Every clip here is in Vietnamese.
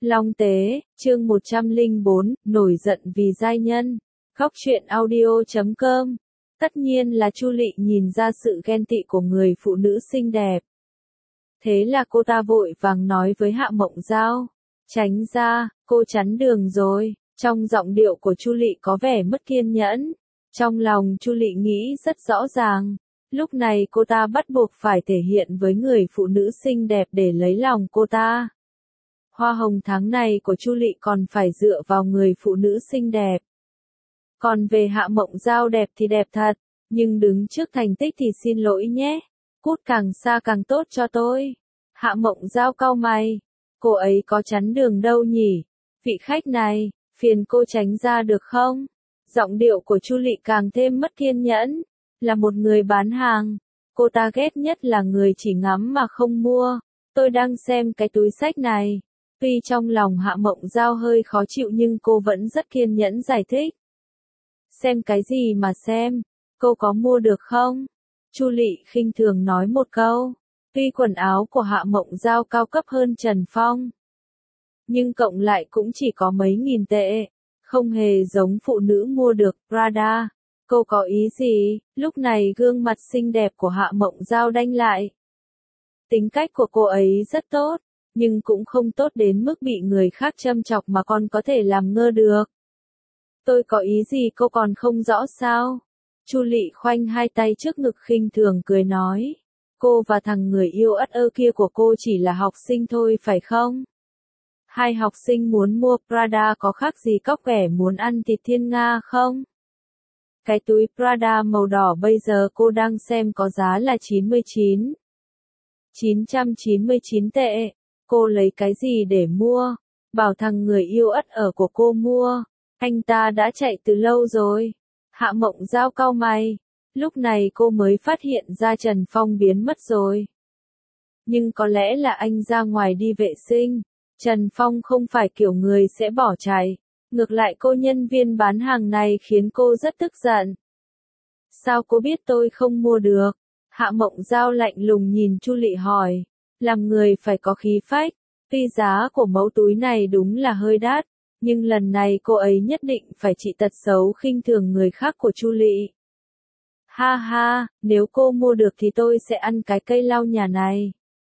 Long Tế, chương 104, nổi giận vì giai nhân. Góc truyện audio.com. Tất nhiên là Chu Lị nhìn ra sự ghen tị của người phụ nữ xinh đẹp. Thế là cô ta vội vàng nói với Hạ Mộng Giao, tránh ra, cô chắn đường rồi. Trong giọng điệu của Chu Lị có vẻ mất kiên nhẫn. Trong lòng Chu Lị nghĩ rất rõ ràng. Lúc này cô ta bắt buộc phải thể hiện với người phụ nữ xinh đẹp để lấy lòng cô ta. Hoa hồng tháng này của Chu Lị còn phải dựa vào người phụ nữ xinh đẹp. Còn về Hạ Mộng Giao đẹp thì đẹp thật, nhưng đứng trước thành tích thì xin lỗi nhé. Cút càng xa càng tốt cho tôi. Hạ Mộng Giao cau mày. Cô ấy có chắn đường đâu nhỉ? Vị khách này, phiền cô tránh ra được không? Giọng điệu của Chu Lị càng thêm mất kiên nhẫn. Là một người bán hàng, cô ta ghét nhất là người chỉ ngắm mà không mua. Tôi đang xem cái túi xách này. Tuy trong lòng Hạ Mộng Giao hơi khó chịu nhưng cô vẫn rất kiên nhẫn giải thích. Xem cái gì mà xem, cô có mua được không? Chu Lị khinh thường nói một câu. Tuy quần áo của Hạ Mộng Giao cao cấp hơn Trần Phong, nhưng cộng lại cũng chỉ có mấy nghìn tệ, không hề giống phụ nữ mua được Prada. Cô có ý gì? Lúc này gương mặt xinh đẹp của Hạ Mộng Giao đanh lại. Tính cách của cô ấy rất tốt, nhưng cũng không tốt đến mức bị người khác châm chọc mà còn có thể làm ngơ được. Tôi có ý gì cô còn không rõ sao? Chu Lị khoanh hai tay trước ngực khinh thường cười nói. Cô và thằng người yêu ất ơ kia của cô chỉ là học sinh thôi phải không? Hai học sinh muốn mua Prada có khác gì cóc ghẻ muốn ăn thịt thiên nga không? Cái túi Prada màu đỏ bây giờ cô đang xem có giá là 999 tệ. Cô lấy cái gì để mua? Bảo thằng người yêu ất ở của cô mua. Anh ta đã chạy từ lâu rồi. Hạ Mộng Giao cau mày. Lúc này cô mới phát hiện ra Trần Phong biến mất rồi. Nhưng có lẽ là anh ra ngoài đi vệ sinh. Trần Phong không phải kiểu người sẽ bỏ chạy. Ngược lại cô nhân viên bán hàng này khiến cô rất tức giận. Sao cô biết tôi không mua được? Hạ Mộng Giao lạnh lùng nhìn Chu Lị hỏi. Làm người phải có khí phách. Tuy giá của mẫu túi này đúng là hơi đắt, nhưng lần này cô ấy nhất định phải trị tật xấu khinh thường người khác của Chu Lị. Ha ha, nếu cô mua được thì tôi sẽ ăn cái cây lau nhà này.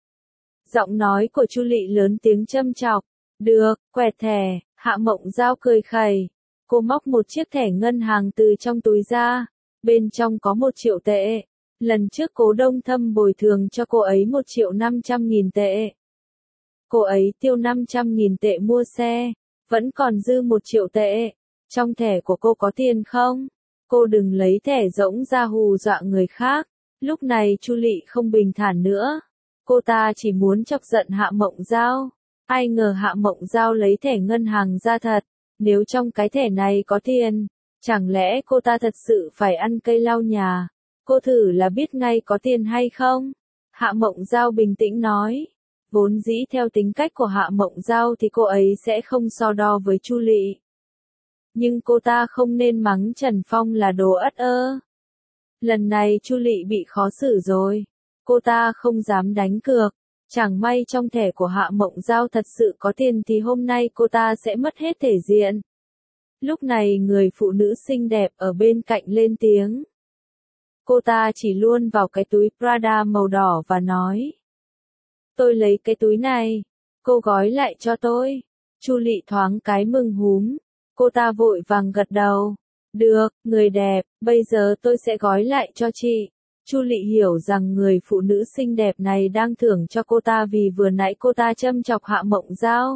Giọng nói của Chu Lị lớn tiếng châm chọc. Được, quẹt thẻ. Hạ Mộng Giao cười khẩy. Cô móc một chiếc thẻ ngân hàng từ trong túi ra. Bên trong có 1 triệu tệ. Lần trước Cố Đông Thâm bồi thường cho cô ấy 1.500.000 tệ. Cô ấy tiêu 500.000 tệ mua xe. Vẫn còn dư 1 triệu tệ. Trong thẻ của cô có tiền không? Cô đừng lấy thẻ rỗng ra hù dọa người khác. Lúc này Chu Lị không bình thản nữa. Cô ta chỉ muốn chọc giận Hạ Mộng Giao. Ai ngờ Hạ Mộng Giao lấy thẻ ngân hàng ra thật. Nếu trong cái thẻ này có tiền, chẳng lẽ cô ta thật sự phải ăn cây lau nhà? Cô thử là biết ngay có tiền hay không? Hạ Mộng Giao bình tĩnh nói. Vốn dĩ theo tính cách của Hạ Mộng Giao thì cô ấy sẽ không so đo với Chu Lị. Nhưng cô ta không nên mắng Trần Phong là đồ ất ơ. Lần này Chu Lị bị khó xử rồi. Cô ta không dám đánh cược. Chẳng may trong thẻ của Hạ Mộng Giao thật sự có tiền thì hôm nay cô ta sẽ mất hết thể diện. Lúc này người phụ nữ xinh đẹp ở bên cạnh lên tiếng. Cô ta chỉ luôn vào cái túi Prada màu đỏ và nói. Tôi lấy cái túi này. Cô gói lại cho tôi. Chu Lị thoáng cái mừng húm. Cô ta vội vàng gật đầu. Được, người đẹp, bây giờ tôi sẽ gói lại cho chị. Chu Lị hiểu rằng người phụ nữ xinh đẹp này đang thưởng cho cô ta vì vừa nãy cô ta châm chọc Hạ Mộng Giao.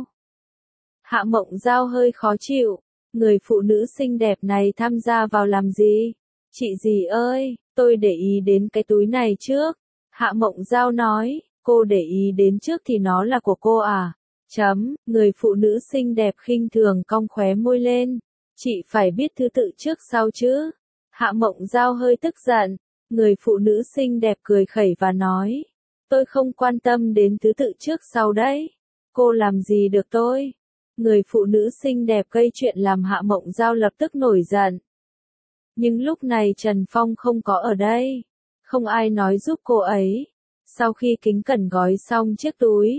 Hạ Mộng Giao hơi khó chịu. Người phụ nữ xinh đẹp này tham gia vào làm gì? Chị dì ơi, tôi để ý đến cái túi này trước. Hạ Mộng Giao nói, cô để ý đến trước thì nó là của cô à? Người phụ nữ xinh đẹp khinh thường cong khóe môi lên. Chị phải biết thứ tự trước sau chứ. Hạ Mộng Giao hơi tức giận. Người phụ nữ xinh đẹp cười khẩy và nói. Tôi không quan tâm đến thứ tự trước sau đấy. Cô làm gì được tôi? Người phụ nữ xinh đẹp gây chuyện làm Hạ Mộng Giao lập tức nổi giận. Nhưng lúc này Trần Phong không có ở đây. Không ai nói giúp cô ấy. Sau khi kính cẩn gói xong chiếc túi,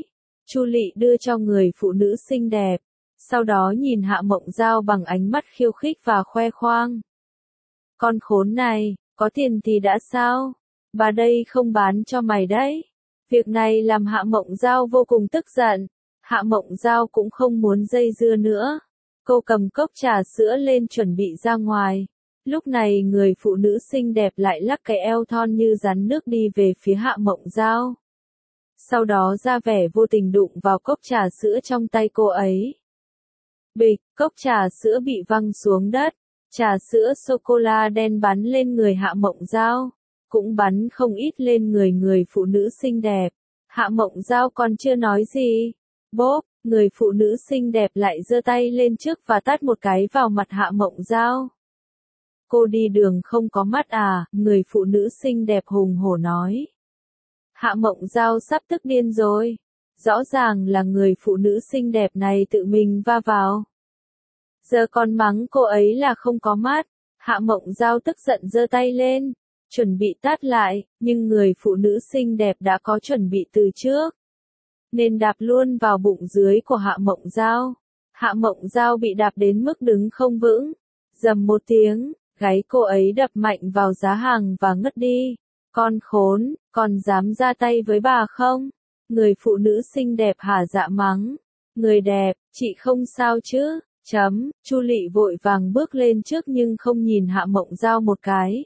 Chu Lị đưa cho người phụ nữ xinh đẹp, sau đó nhìn Hạ Mộng Giao bằng ánh mắt khiêu khích và khoe khoang. Con khốn này, có tiền thì đã sao? Bà đây không bán cho mày đấy. Việc này làm Hạ Mộng Giao vô cùng tức giận. Hạ Mộng Giao cũng không muốn dây dưa nữa. Cô cầm cốc trà sữa lên chuẩn bị ra ngoài. Lúc này người phụ nữ xinh đẹp lại lắc cái eo thon như rắn nước đi về phía Hạ Mộng Giao. Sau đó ra vẻ vô tình đụng vào cốc trà sữa trong tay cô ấy. Bịch, cốc trà sữa bị văng xuống đất. Trà sữa sô-cô-la đen bắn lên người Hạ Mộng Giao, cũng bắn không ít lên người phụ nữ xinh đẹp. Hạ Mộng Giao còn chưa nói gì. Bốp, người phụ nữ xinh đẹp lại giơ tay lên trước và tát một cái vào mặt Hạ Mộng Giao. Cô đi đường không có mắt à, người phụ nữ xinh đẹp hùng hổ nói. Hạ Mộng Giao sắp tức điên rồi. Rõ ràng là người phụ nữ xinh đẹp này tự mình va vào. Giờ còn mắng cô ấy là không có mắt. Hạ Mộng Giao tức giận giơ tay lên, chuẩn bị tát lại, nhưng người phụ nữ xinh đẹp đã có chuẩn bị từ trước, nên đạp luôn vào bụng dưới của Hạ Mộng Giao. Hạ Mộng Giao bị đạp đến mức đứng không vững. Rầm một tiếng, gáy cô ấy đập mạnh vào giá hàng và ngất đi. Con khốn, còn dám ra tay với bà không? Người phụ nữ xinh đẹp hả dạ mắng. Người đẹp, chị không sao chứ? Chu Lị vội vàng bước lên trước nhưng không nhìn Hạ Mộng Giao một cái.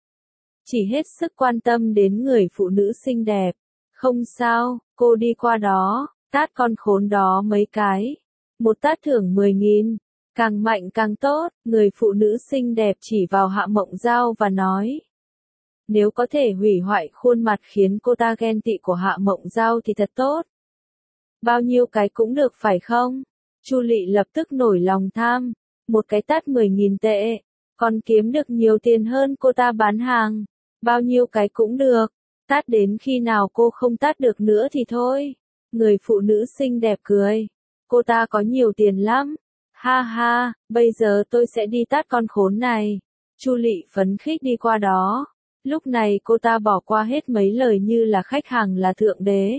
Chỉ hết sức quan tâm đến người phụ nữ xinh đẹp. Không sao, cô đi qua đó, tát con khốn đó mấy cái. Một tát thưởng 10.000, càng mạnh càng tốt. Người phụ nữ xinh đẹp chỉ vào Hạ Mộng Giao và nói. Nếu có thể hủy hoại khuôn mặt khiến cô ta ghen tị của Hạ Mộng Giao thì thật tốt. Bao nhiêu cái cũng được phải không? Chu Lị lập tức nổi lòng tham. Một cái tát 10.000 tệ, còn kiếm được nhiều tiền hơn cô ta bán hàng. Bao nhiêu cái cũng được. Tát đến khi nào cô không tát được nữa thì thôi. Người phụ nữ xinh đẹp cười. Cô ta có nhiều tiền lắm. Ha ha, bây giờ tôi sẽ đi tát con khốn này. Chu Lị phấn khích đi qua đó. Lúc này cô ta bỏ qua hết mấy lời như là khách hàng là thượng đế.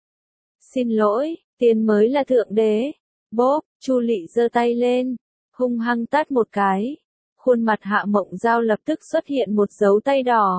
Xin lỗi, tiền mới là thượng đế. Bốp, Chu Lị giơ tay lên, hung hăng tát một cái. Khuôn mặt Hạ Mộng Giao lập tức xuất hiện một dấu tay đỏ.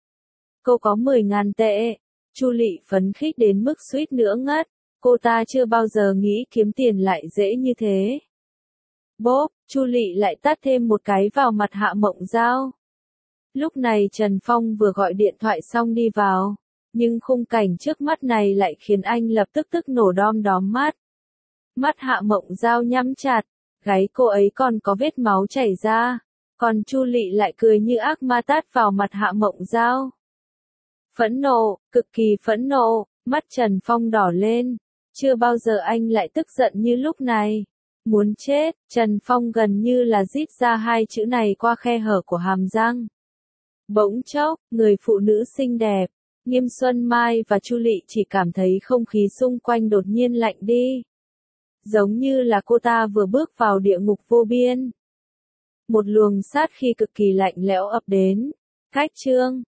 Cô có 10.000 tệ. Chu Lị phấn khích đến mức suýt nữa ngất. Cô ta chưa bao giờ nghĩ kiếm tiền lại dễ như thế. Bốp, Chu Lị lại tát thêm một cái vào mặt Hạ Mộng Giao. Lúc này Trần Phong vừa gọi điện thoại xong đi vào, nhưng khung cảnh trước mắt này lại khiến anh lập tức nổ đom đóm mắt. Mắt Hạ Mộng Giao nhắm chặt, gáy cô ấy còn có vết máu chảy ra, còn Chu Lị lại cười như ác ma tát vào mặt Hạ Mộng Giao. Phẫn nộ, cực kỳ phẫn nộ, mắt Trần Phong đỏ lên, chưa bao giờ anh lại tức giận như lúc này. Muốn chết, Trần Phong gần như là rít ra hai chữ này qua khe hở của hàm răng. Bỗng chốc, người phụ nữ xinh đẹp, Nghiêm Xuân Mai và Chu Lị chỉ cảm thấy không khí xung quanh đột nhiên lạnh đi. Giống như là cô ta vừa bước vào địa ngục vô biên. Một luồng sát khí cực kỳ lạnh lẽo ập đến. Cách chương